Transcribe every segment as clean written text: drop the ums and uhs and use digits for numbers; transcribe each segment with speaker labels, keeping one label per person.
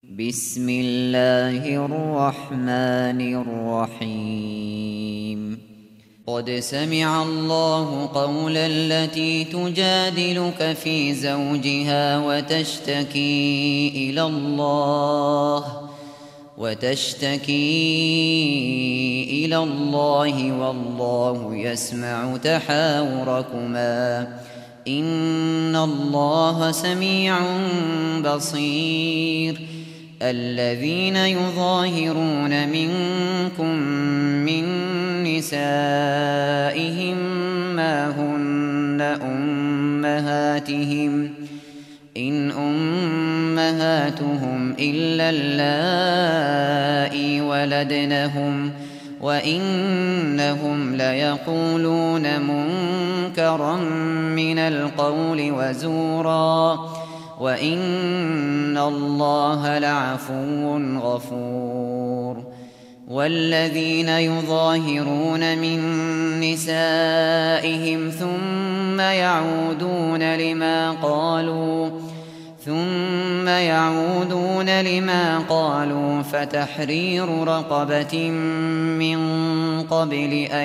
Speaker 1: بسم الله الرحمن الرحيم. قد سمع الله قول التي تجادلك في زوجها وتشتكي إلى الله والله يسمع تحاوركما إن الله سميع بصير. الذين يظاهرون منكم من نسائهم ما هن أمهاتهم إن أمهاتهم إلا اللائي ولدنهم وإنهم ليقولون منكرا من القول وزورا وإن الله لعفو غفور. والذين يظاهرون من نسائهم ثم يعودون لما قالوا فتحرير رقبة من قبل أن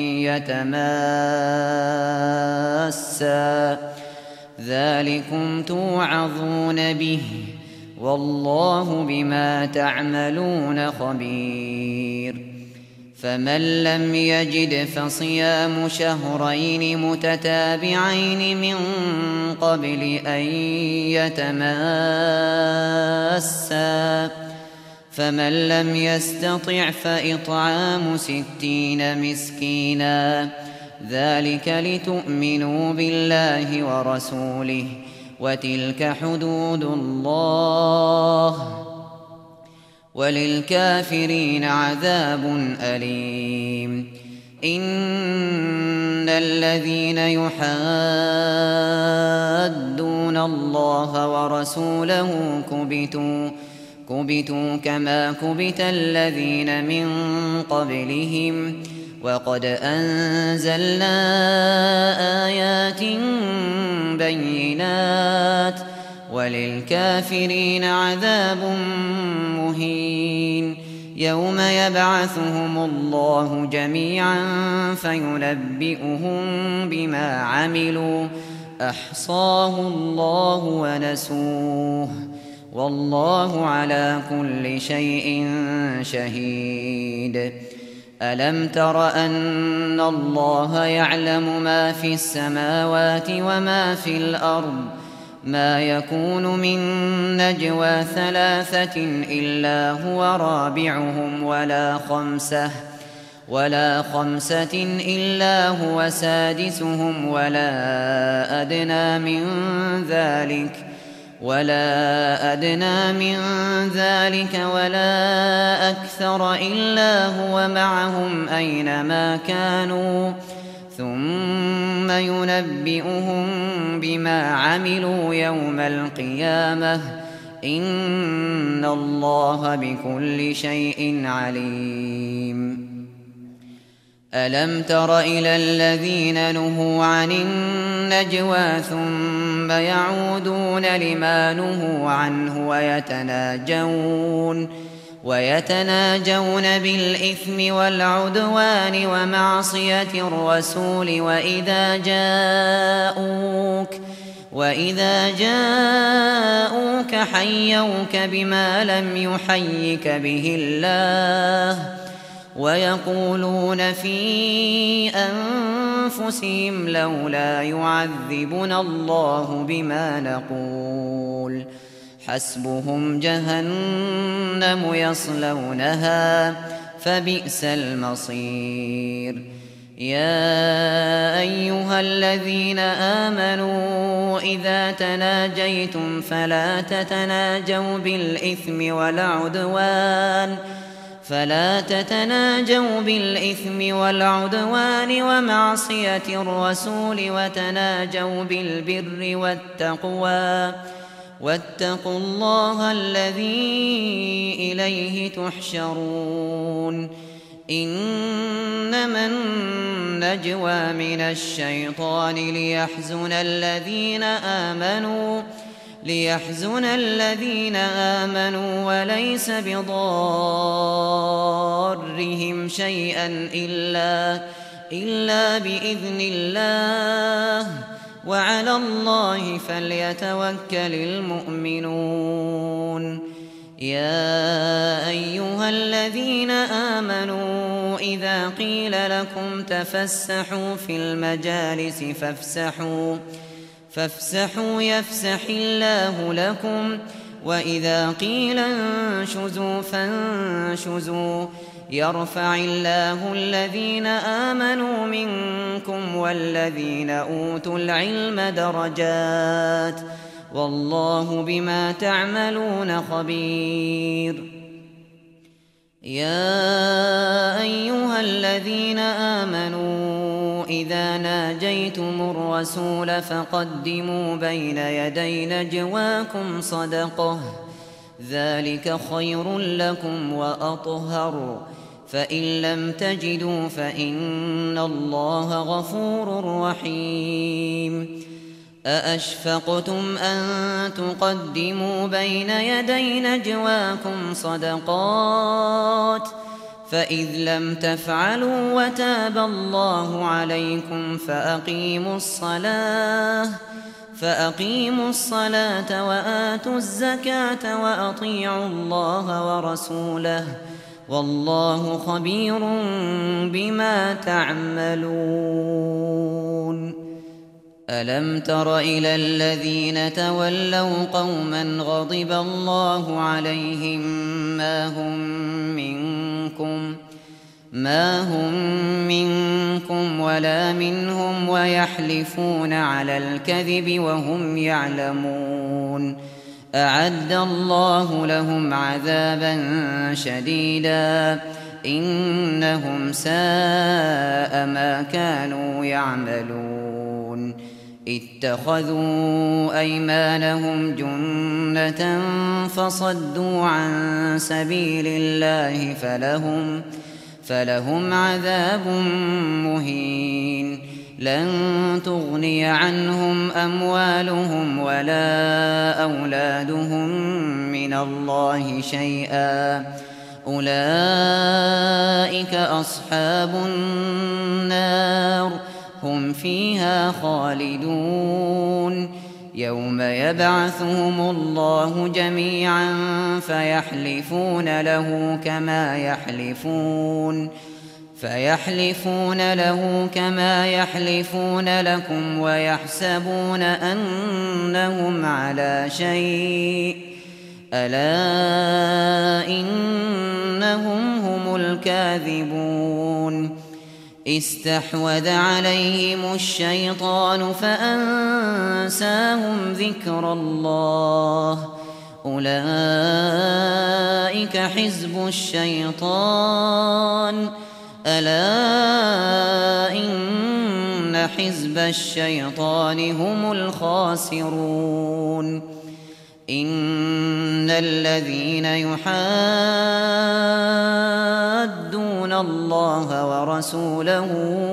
Speaker 1: يتماسا ذلكم توعظون به والله بما تعملون خبير. فمن لم يجد فصيام شهرين متتابعين من قبل أن يتماسا فمن لم يستطع فإطعام 60 مسكينا ذلك لتؤمنوا بالله ورسوله وتلك حدود الله وللكافرين عذاب أليم. إن الذين يحادون الله ورسوله كبتوا كما كبت الذين من قبلهم وقد أنزلنا آيات بينات وللكافرين عذاب مهين. يوم يبعثهم الله جميعا فينبئهم بما عملوا أحصاه الله ونسوه والله على كل شيء شهيد. ألم تر أن الله يعلم ما في السماوات وما في الأرض ما يكون من نجوى 3 إلا هو رابعهم ولا خمسة إلا هو سادسهم ولا أدنى من ذلك ولا أكثر إلا هو معهم أينما كانوا ثم ينبئهم بما عملوا يوم القيامة إن الله بكل شيء عليم. ألم تر إلى الذين نهوا عن النجوى ثم يعودون لما نهوا عنه ويتناجون بالإثم والعدوان ومعصية الرسول وإذا جاءوك حيوك بما لم يحيك به الله ويقولون في أنفسهم لولا يعذبنا الله بما نقول حسبهم جهنم يصلونها فبئس المصير. يا أيها الذين آمنوا إذا تناجيتم فلا تتناجوا بالإثم والعدوان ومعصية الرسول وتناجوا بالبر والتقوى واتقوا الله الذي إليه تحشرون. إنما النجوى من الشيطان ليحزن الذين آمنوا ليحزن الذين آمنوا وليس بضارهم شيئا إلا بإذن الله وعلى الله فليتوكل المؤمنون. يا أيها الذين آمنوا إذا قيل لكم تفسحوا في المجالس فافسحوا يفسح الله لكم، وإذا قيل انشزوا فانشزوا يرفع الله الذين آمنوا منكم والذين أوتوا العلم درجات، والله بما تعملون خبير. يا أيها الذين آمنوا إذا ناجيتم الرسول فقدموا بين يدي نجواكم صدقة، ذلك خير لكم وأطهر، فإن لم تجدوا فإن الله غفور رحيم. أأشفقتم أن تقدموا بين يدي نجواكم صدقات، فإذ لم تفعلوا وتاب الله عليكم فأقيموا الصلاة وآتوا الزكاة وأطيعوا الله ورسوله، والله خبير بما تعملون. ألم تر إلى الذين تولوا قوما غضب الله عليهم ما هم منكم ولا منهم ويحلفون على الكذب وهم يعلمون، أعد الله لهم عذابا شديدا إنهم ساء ما كانوا يعملون. اتخذوا أيمانهم جنة فصدوا عن سبيل الله فلهم عذاب مهين. لن تغني عنهم أموالهم ولا أولادهم من الله شيئا، أولئك أصحاب النار هم فيها خالدون. يوم يبعثهم الله جميعا فيحلفون له كما يحلفون لكم ويحسبون أنهم على شيء، ألا إنهم هم الكاذبون. استحوذ عليهم الشيطان فأنساهم ذكر الله، أولئك حزب الشيطان، ألا إن حزب الشيطان هم الخاسرون. إن الذين يحادون الله ورسوله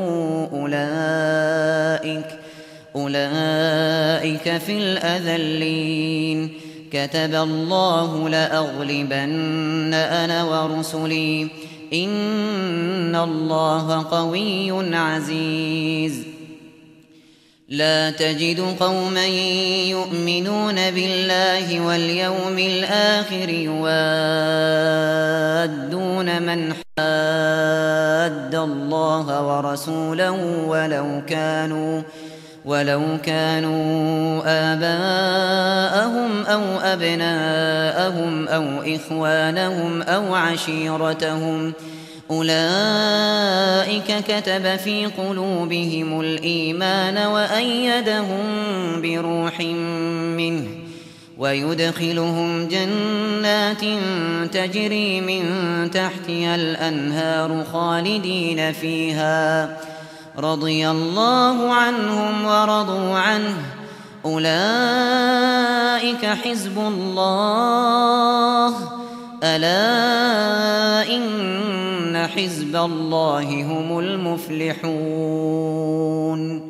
Speaker 1: أولئك في الأذلين. كتب الله لأغلبن أنا ورسلي إن الله قوي عزيز. لا تجد قوما يؤمنون بالله واليوم الآخر يوادون من حاد الله ورسوله ولو كانوا آباءهم أو أبناءهم أو إخوانهم أو عشيرتهم، أولئك كتب في قلوبهم الإيمان وأيدهم بروح منه، ويدخلهم جنات تجري من تحتها الأنهار خالدين فيها، رضي الله عنهم ورضوا عنه، أولئك حزب الله، ألا إن حزب الله هم المفلحون.